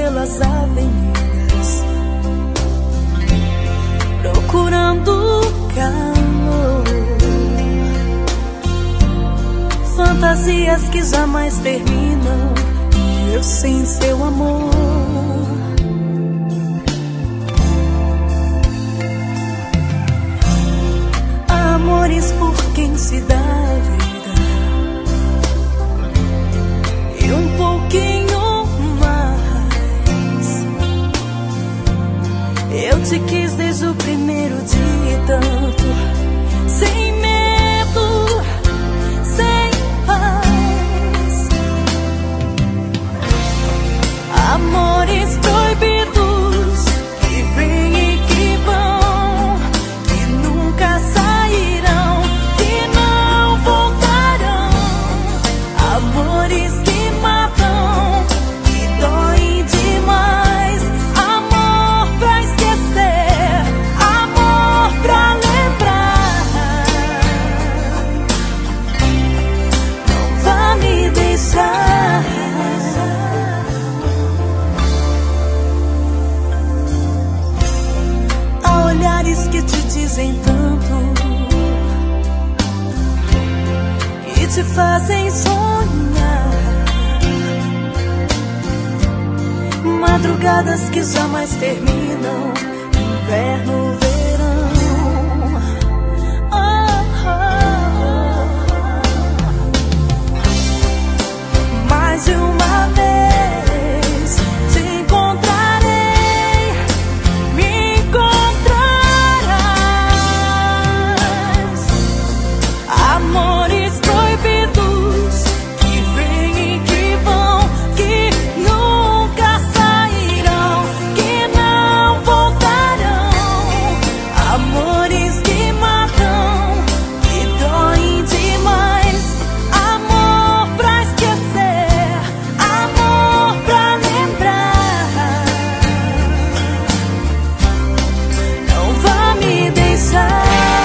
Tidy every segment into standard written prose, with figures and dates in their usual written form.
pelas avenidas, procurando calor, fantasias que jamais terminam, e eu sem seu amor. Amores por quem se dá a vida e um pouquinho mais. Eu te quis desde o primeiro dia e tanto, sem medo, sem paz. Amores proibidos que vêm e que vão, que nunca sairão, que não voltarão. Amores que matam, que doem demais. Amor pra esquecer, amor pra lembrar. Não vá me deixar. Há olhares que te dizem tanto, que te fazem sonhar, madrugadas que jamais terminam, inverno, verão. Mais de uma vez te encontrarei, me encontrarás. Amores proibidos que vêm e que vão, que nunca sairão, que não voltarão. Amores que matam, que doem demais. Amor pra esquecer, amor pra lembrar. Não vá me deixar.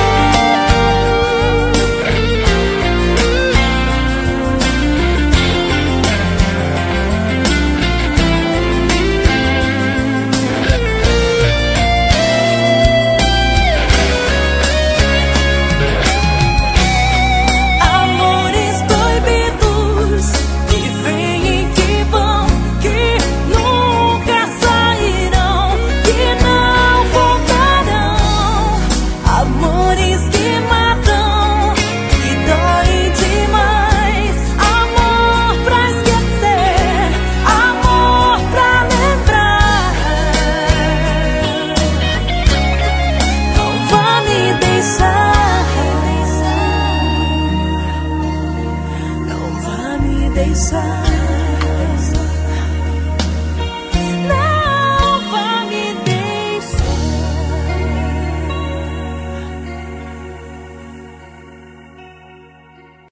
Amores proibidos que vêm e que vão, que nunca sairão, que não voltarão. Amores que matam, que doem demais. Amor pra esquecer, amor pra lembrar. Não vá me deixar. Não vá me deixar.